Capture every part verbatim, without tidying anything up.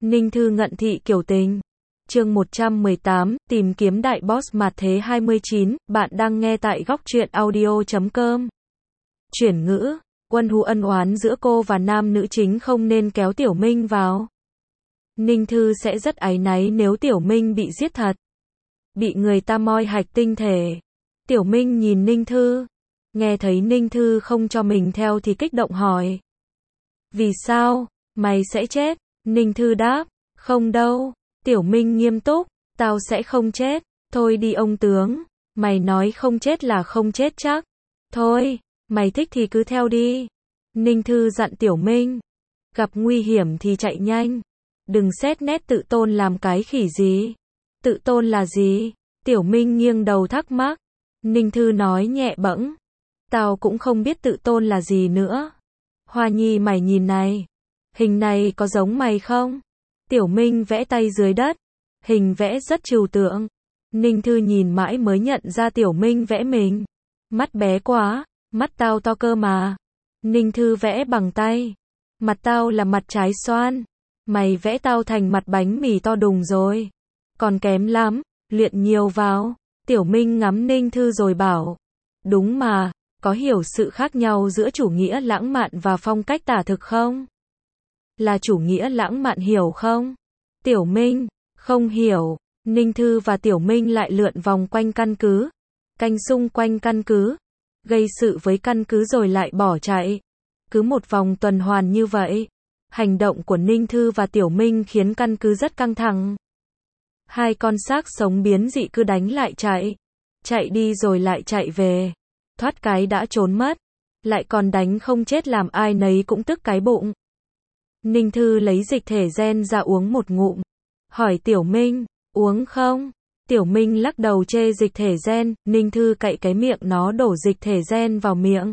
Ninh Thư ngận thị kiểu tình. Chương một trăm mười tám, tìm kiếm đại boss mặt thế hai mươi chín, bạn đang nghe tại góc truyện audio chấm com. Chuyển ngữ, Quân Hù ân oán giữa cô và nam nữ chính không nên kéo Tiểu Minh vào. Ninh Thư sẽ rất áy náy nếu Tiểu Minh bị giết thật. Bị người ta moi hạch tinh thể. Tiểu Minh nhìn Ninh Thư. Nghe thấy Ninh Thư không cho mình theo thì kích động hỏi. Vì sao? Mày sẽ chết. Ninh Thư đáp. Không đâu. Tiểu Minh nghiêm túc. Tao sẽ không chết. Thôi đi ông tướng. Mày nói không chết là không chết chắc. Thôi, mày thích thì cứ theo đi. Ninh Thư dặn Tiểu Minh. Gặp nguy hiểm thì chạy nhanh. Đừng xét nét tự tôn làm cái khỉ gì. Tự tôn là gì? Tiểu Minh nghiêng đầu thắc mắc. Ninh Thư nói nhẹ bẫng. Tao cũng không biết tự tôn là gì nữa. Hoa Nhi mày nhìn này. Hình này có giống mày không? Tiểu Minh vẽ tay dưới đất. Hình vẽ rất trừu tượng. Ninh Thư nhìn mãi mới nhận ra Tiểu Minh vẽ mình. Mắt bé quá, mắt tao to cơ mà. Ninh Thư vẽ bằng tay. Mặt tao là mặt trái xoan. Mày vẽ tao thành mặt bánh mì to đùng rồi. Còn kém lắm, luyện nhiều vào. Tiểu Minh ngắm Ninh Thư rồi bảo. Đúng mà, có hiểu sự khác nhau giữa chủ nghĩa lãng mạn và phong cách tả thực không? Là chủ nghĩa lãng mạn hiểu không? Tiểu Minh, không hiểu. Ninh Thư và Tiểu Minh lại lượn vòng quanh căn cứ. Canh xung quanh căn cứ. Gây sự với căn cứ rồi lại bỏ chạy. Cứ một vòng tuần hoàn như vậy. Hành động của Ninh Thư và Tiểu Minh khiến căn cứ rất căng thẳng. Hai con xác sống biến dị cứ đánh lại chạy. Chạy đi rồi lại chạy về. Thoát cái đã trốn mất. Lại còn đánh không chết làm ai nấy cũng tức cái bụng. Ninh Thư lấy dịch thể gen ra uống một ngụm. Hỏi Tiểu Minh, uống không? Tiểu Minh lắc đầu chê dịch thể gen. Ninh Thư cạy cái miệng nó đổ dịch thể gen vào miệng.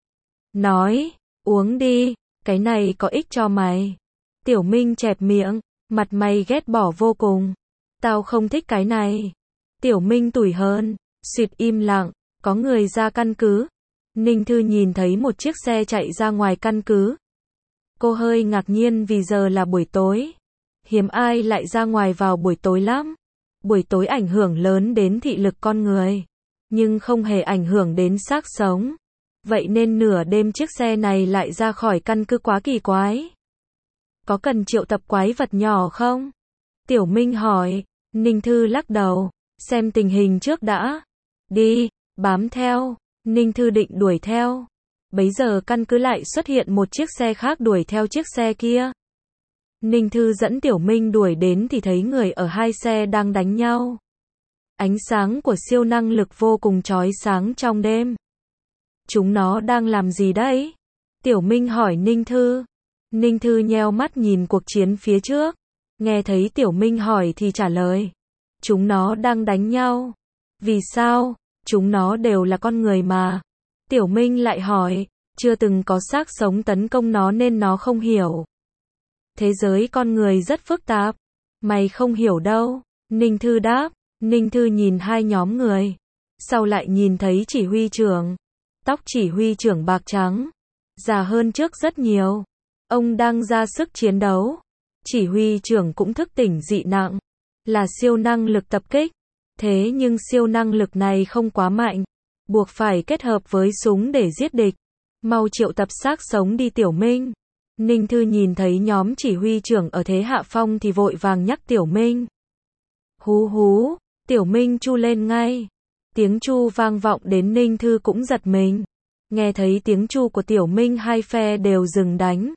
Nói, uống đi, cái này có ích cho mày. Tiểu Minh chẹp miệng, mặt mày ghét bỏ vô cùng. Tao không thích cái này. Tiểu Minh tủi hờn, xịt im lặng, có người ra căn cứ. Ninh Thư nhìn thấy một chiếc xe chạy ra ngoài căn cứ. Cô hơi ngạc nhiên vì giờ là buổi tối. Hiếm ai lại ra ngoài vào buổi tối lắm. Buổi tối ảnh hưởng lớn đến thị lực con người, nhưng không hề ảnh hưởng đến xác sống. Vậy nên nửa đêm chiếc xe này lại ra khỏi căn cứ quá kỳ quái. Có cần triệu tập quái vật nhỏ không? Tiểu Minh hỏi. Ninh Thư lắc đầu. Xem tình hình trước đã. Đi, bám theo. Ninh Thư định đuổi theo. Bấy giờ căn cứ lại xuất hiện một chiếc xe khác đuổi theo chiếc xe kia. Ninh Thư dẫn Tiểu Minh đuổi đến thì thấy người ở hai xe đang đánh nhau. Ánh sáng của siêu năng lực vô cùng chói sáng trong đêm. Chúng nó đang làm gì đấy? Tiểu Minh hỏi Ninh Thư. Ninh Thư nheo mắt nhìn cuộc chiến phía trước. Nghe thấy Tiểu Minh hỏi thì trả lời. Chúng nó đang đánh nhau. Vì sao? Chúng nó đều là con người mà. Tiểu Minh lại hỏi. Chưa từng có xác sống tấn công nó nên nó không hiểu. Thế giới con người rất phức tạp. Mày không hiểu đâu. Ninh Thư đáp. Ninh Thư nhìn hai nhóm người. Sau lại nhìn thấy chỉ huy trưởng. Tóc chỉ huy trưởng bạc trắng. Già hơn trước rất nhiều. Ông đang ra sức chiến đấu. Chỉ huy trưởng cũng thức tỉnh dị nặng. Là siêu năng lực tập kích. Thế nhưng siêu năng lực này không quá mạnh. Buộc phải kết hợp với súng để giết địch. Mau triệu tập xác sống đi Tiểu Minh. Ninh Thư nhìn thấy nhóm chỉ huy trưởng ở thế hạ phong thì vội vàng nhắc Tiểu Minh. Hú hú, Tiểu Minh chu lên ngay. Tiếng chu vang vọng đến Ninh Thư cũng giật mình. Nghe thấy tiếng chu của Tiểu Minh hai phe đều dừng đánh.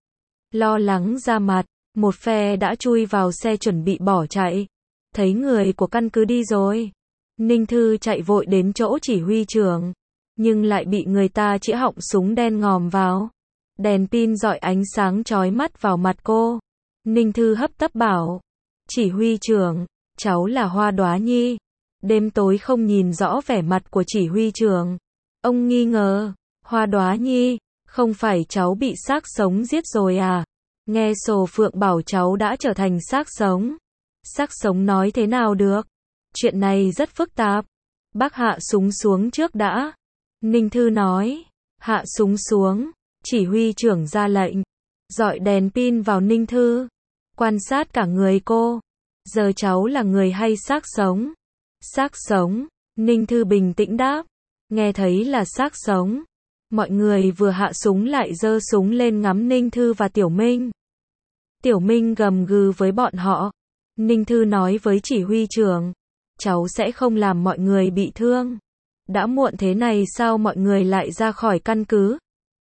Lo lắng ra mặt, một phe đã chui vào xe chuẩn bị bỏ chạy. Thấy người của căn cứ đi rồi. Ninh Thư chạy vội đến chỗ chỉ huy trưởng. Nhưng lại bị người ta chĩa họng súng đen ngòm vào. Đèn pin rọi ánh sáng chói mắt vào mặt cô. Ninh Thư hấp tấp bảo. Chỉ huy trưởng, cháu là Hoa Đóa Nhi. Đêm tối không nhìn rõ vẻ mặt của chỉ huy trưởng. Ông nghi ngờ. Hoa Đóa Nhi, không phải cháu bị xác sống giết rồi à? Nghe Sồ Phượng bảo cháu đã trở thành xác sống. Xác sống nói thế nào được? Chuyện này rất phức tạp. Bác hạ súng xuống trước đã. Ninh Thư nói. Hạ súng xuống. Chỉ huy trưởng ra lệnh. Dọi đèn pin vào Ninh Thư. quan sát cả người cô. Giờ cháu là người hay xác sống? Xác sống, Ninh Thư bình tĩnh đáp. Nghe thấy là xác sống. Mọi người vừa hạ súng lại giơ súng lên ngắm Ninh Thư và Tiểu Minh. Tiểu Minh gầm gừ với bọn họ. Ninh Thư nói với chỉ huy trưởng, cháu sẽ không làm mọi người bị thương. Đã muộn thế này sao mọi người lại ra khỏi căn cứ?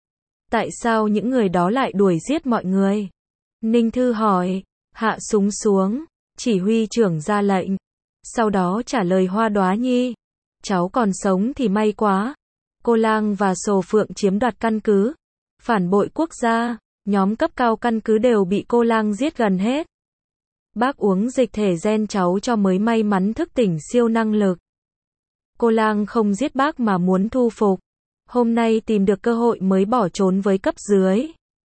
Tại sao những người đó lại đuổi giết mọi người? Ninh Thư hỏi. Hạ súng xuống, chỉ huy trưởng ra lệnh. Sau đó trả lời Hoa Đóa Nhi. Cháu còn sống thì may quá. Cô Lang và Sồ Phượng chiếm đoạt căn cứ. Phản bội quốc gia, nhóm cấp cao căn cứ đều bị cô Lang giết gần hết. Bác uống dịch thể gen cháu cho mới may mắn thức tỉnh siêu năng lực. Cô Lang không giết bác mà muốn thu phục. Hôm nay tìm được cơ hội mới bỏ trốn với cấp dưới.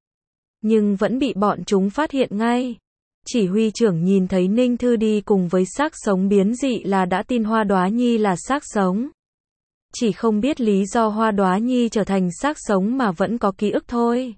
Nhưng vẫn bị bọn chúng phát hiện ngay. Chỉ huy trưởng nhìn thấy Ninh Thư đi cùng với xác sống biến dị là đã tin Hoa Đóa Nhi là xác sống. Chỉ không biết lý do Hoa Đóa Nhi trở thành xác sống mà vẫn có ký ức thôi.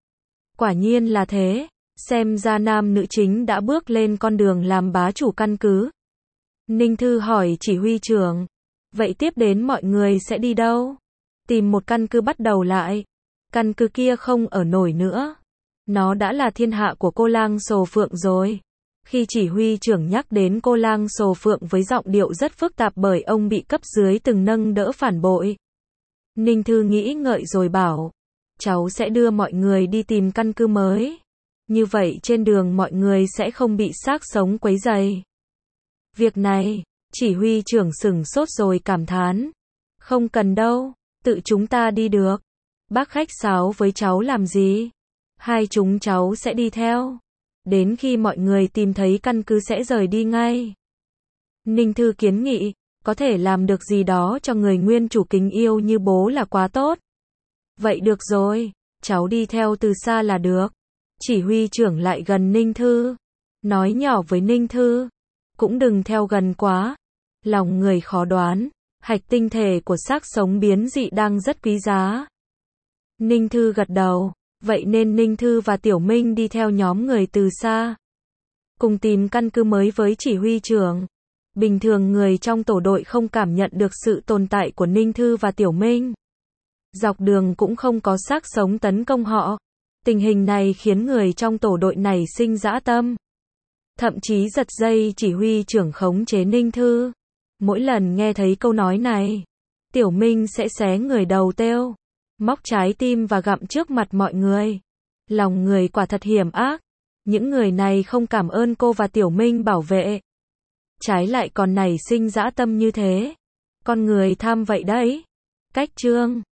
Quả nhiên là thế. Xem ra nam nữ chính đã bước lên con đường làm bá chủ căn cứ. Ninh Thư hỏi chỉ huy trưởng. Vậy tiếp đến mọi người sẽ đi đâu? Tìm một căn cứ bắt đầu lại. Căn cứ kia không ở nổi nữa. Nó đã là thiên hạ của cô Lang Sồ Phượng rồi. Khi chỉ huy trưởng nhắc đến cô Lang Sồ Phượng với giọng điệu rất phức tạp bởi ông bị cấp dưới từng nâng đỡ phản bội. Ninh Thư nghĩ ngợi rồi bảo. Cháu sẽ đưa mọi người đi tìm căn cứ mới. Như vậy trên đường mọi người sẽ không bị xác sống quấy rầy. Việc này, chỉ huy trưởng sửng sốt rồi cảm thán. Không cần đâu, tự chúng ta đi được. Bác khách sáo với cháu làm gì? Hai chúng cháu sẽ đi theo. Đến khi mọi người tìm thấy căn cứ sẽ rời đi ngay. Ninh Thư kiến nghị, có thể làm được gì đó cho người nguyên chủ kính yêu như bố là quá tốt. Vậy được rồi, cháu đi theo từ xa là được. Chỉ huy trưởng lại gần Ninh Thư. Nói nhỏ với Ninh Thư. Cũng đừng theo gần quá. Lòng người khó đoán. Hạch tinh thể của xác sống biến dị đang rất quý giá. Ninh Thư gật đầu. Vậy nên Ninh Thư và Tiểu Minh đi theo nhóm người từ xa. Cùng tìm căn cứ mới với chỉ huy trưởng. Bình thường người trong tổ đội không cảm nhận được sự tồn tại của Ninh Thư và Tiểu Minh. Dọc đường cũng không có xác sống tấn công họ. Tình hình này khiến người trong tổ đội này sinh dã tâm. Thậm chí giật dây chỉ huy trưởng khống chế Ninh Thư. Mỗi lần nghe thấy câu nói này, Tiểu Minh sẽ xé người đầu têu, móc trái tim và gặm trước mặt mọi người. Lòng người quả thật hiểm ác. Những người này không cảm ơn cô và Tiểu Minh bảo vệ. Trái lại còn nảy sinh dã tâm như thế. Con người tham vậy đấy. Cách chương